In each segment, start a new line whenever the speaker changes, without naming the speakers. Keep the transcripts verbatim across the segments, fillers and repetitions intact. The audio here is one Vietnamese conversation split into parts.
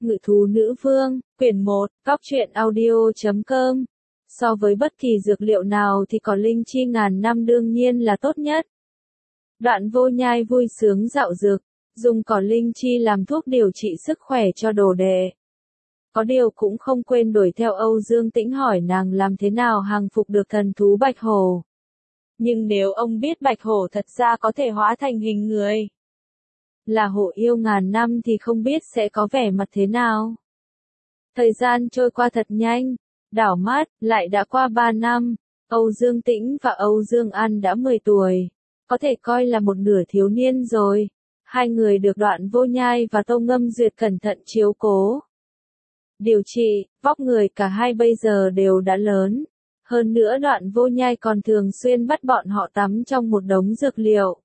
Ngự thú nữ vương, quyển một, góc truyện audio chấm com. So với bất kỳ dược liệu nào thì cỏ linh chi ngàn năm đương nhiên là tốt nhất. Đoạn Vô Nhai vui sướng dạo dực, dùng cỏ linh chi làm thuốc điều trị sức khỏe cho đồ đệ. Có điều cũng không quên đuổi theo Âu Dương Tĩnh hỏi nàng làm thế nào hàng phục được thần thú bạch hổ. Nhưng nếu ông biết bạch hổ thật ra có thể hóa thành hình người, là hổ yêu ngàn năm thì không biết sẽ có vẻ mặt thế nào. Thời gian trôi qua thật nhanh, đảo mắt, lại đã qua ba năm, Âu Dương Tĩnh và Âu Dương An đã mười tuổi, có thể coi là một nửa thiếu niên rồi. Hai người được Đoạn Vô Nhai và Tô Ngâm Duyệt cẩn thận chiếu cố, điều trị, vóc người cả hai bây giờ đều đã lớn. Hơn nữa Đoạn Vô Nhai còn thường xuyên bắt bọn họ tắm trong một đống dược liệu,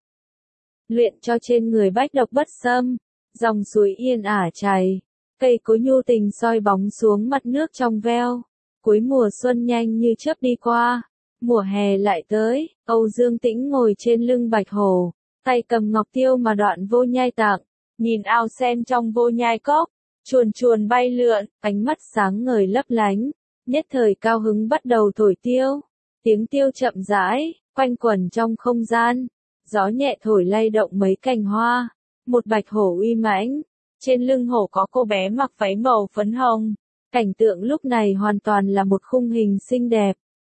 luyện cho trên người bách độc bất xâm. Dòng suối yên ả chảy, cây cối nhu tình soi bóng xuống mặt nước trong veo. Cuối mùa xuân nhanh như chớp đi qua, mùa hè lại tới. Âu Dương Tĩnh ngồi trên lưng bạch hổ, tay cầm ngọc tiêu mà Đoạn Vô Nhai tặng, nhìn ao sen trong Vô Nhai cốc, chuồn chuồn bay lượn, ánh mắt sáng ngời lấp lánh. Nhất thời cao hứng bắt đầu thổi tiêu, tiếng tiêu chậm rãi, quanh quẩn trong không gian. Gió nhẹ thổi lay động mấy cành hoa, một bạch hổ uy mãnh, trên lưng hổ có cô bé mặc váy màu phấn hồng. Cảnh tượng lúc này hoàn toàn là một khung hình xinh đẹp.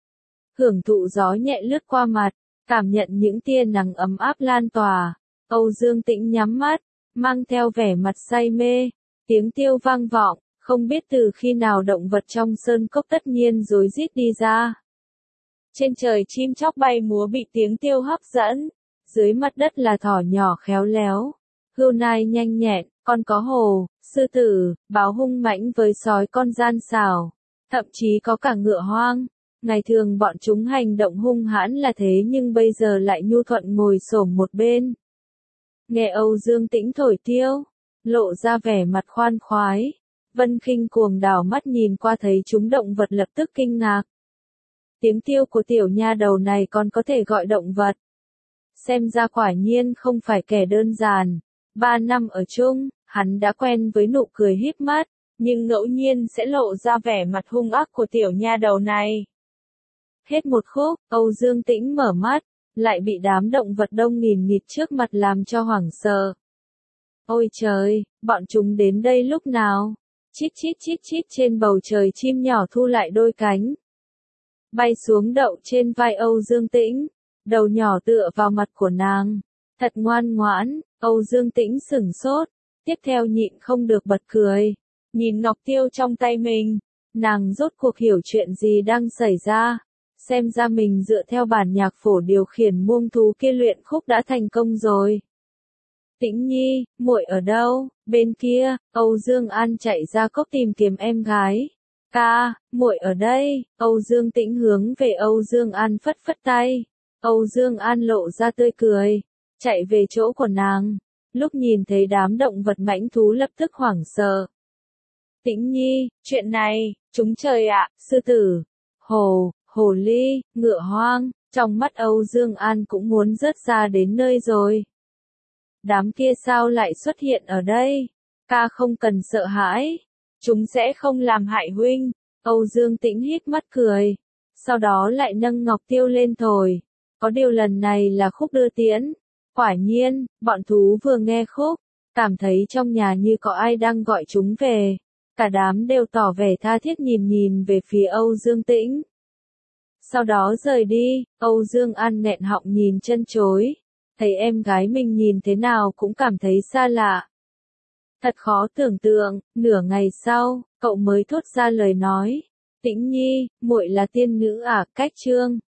Hưởng thụ gió nhẹ lướt qua mặt, cảm nhận những tia nắng ấm áp lan tỏa, Âu Dương Tĩnh nhắm mắt, mang theo vẻ mặt say mê. Tiếng tiêu vang vọng, không biết từ khi nào động vật trong sơn cốc tất nhiên rối rít đi ra. Trên trời chim chóc bay múa bị tiếng tiêu hấp dẫn. Dưới mặt đất là thỏ nhỏ khéo léo, hươu nai nhanh nhẹn, còn có hổ, sư tử, báo hung mãnh với sói con gian xảo, thậm chí có cả ngựa hoang. Ngày thường bọn chúng hành động hung hãn là thế nhưng bây giờ lại nhu thuận ngồi xổm một bên. Nghe Âu Dương Tĩnh thổi tiêu, lộ ra vẻ mặt khoan khoái. Vân Khinh cuồng đảo mắt nhìn qua thấy chúng động vật lập tức kinh ngạc. Tiếng tiêu của tiểu nha đầu này còn có thể gọi động vật. Xem ra quả nhiên không phải kẻ đơn giản. Ba năm ở chung, hắn đã quen với nụ cười híp mắt, nhưng ngẫu nhiên sẽ lộ ra vẻ mặt hung ác của tiểu nha đầu này. Hết một khúc, Âu Dương Tĩnh mở mắt, lại bị đám động vật đông nghìn nghịt trước mặt làm cho hoảng sợ. Ôi trời, bọn chúng đến đây lúc nào? Chít chít chít chít trên bầu trời chim nhỏ thu lại đôi cánh, bay xuống đậu trên vai Âu Dương Tĩnh. Đầu nhỏ tựa vào mặt của nàng, thật ngoan ngoãn. Âu Dương Tĩnh sửng sốt, tiếp theo nhịn không được bật cười, nhìn ngọc tiêu trong tay mình, nàng rốt cuộc hiểu chuyện gì đang xảy ra. Xem ra mình dựa theo bản nhạc phổ điều khiển muông thú kia luyện khúc đã thành công rồi. Tĩnh Nhi, muội ở đâu? Bên kia, Âu Dương An chạy ra cốc tìm kiếm em gái. Ca, muội ở đây. Âu Dương Tĩnh hướng về Âu Dương An phất phất tay. Âu Dương An lộ ra tươi cười, chạy về chỗ của nàng. Lúc nhìn thấy đám động vật mãnh thú lập tức hoảng sợ. Tĩnh Nhi, chuyện này, chúng trời ạ, sư tử, hổ, hồ ly, ngựa hoang, trong mắt Âu Dương An cũng muốn rớt ra đến nơi rồi. Đám kia sao lại xuất hiện ở đây? Ca không cần sợ hãi, chúng sẽ không làm hại huynh. Âu Dương Tĩnh híp mắt cười, sau đó lại nâng ngọc tiêu lên thổi. Có điều lần này là khúc đưa tiễn. Quả nhiên, bọn thú vừa nghe khúc, cảm thấy trong nhà như có ai đang gọi chúng về. Cả đám đều tỏ vẻ tha thiết nhìn nhìn về phía Âu Dương Tĩnh. Sau đó rời đi. Âu Dương An nghẹn họng nhìn chân chối. Thấy em gái mình nhìn thế nào cũng cảm thấy xa lạ. Thật khó tưởng tượng, nửa ngày sau, cậu mới thốt ra lời nói. Tĩnh Nhi, muội là tiên nữ à? Cách chương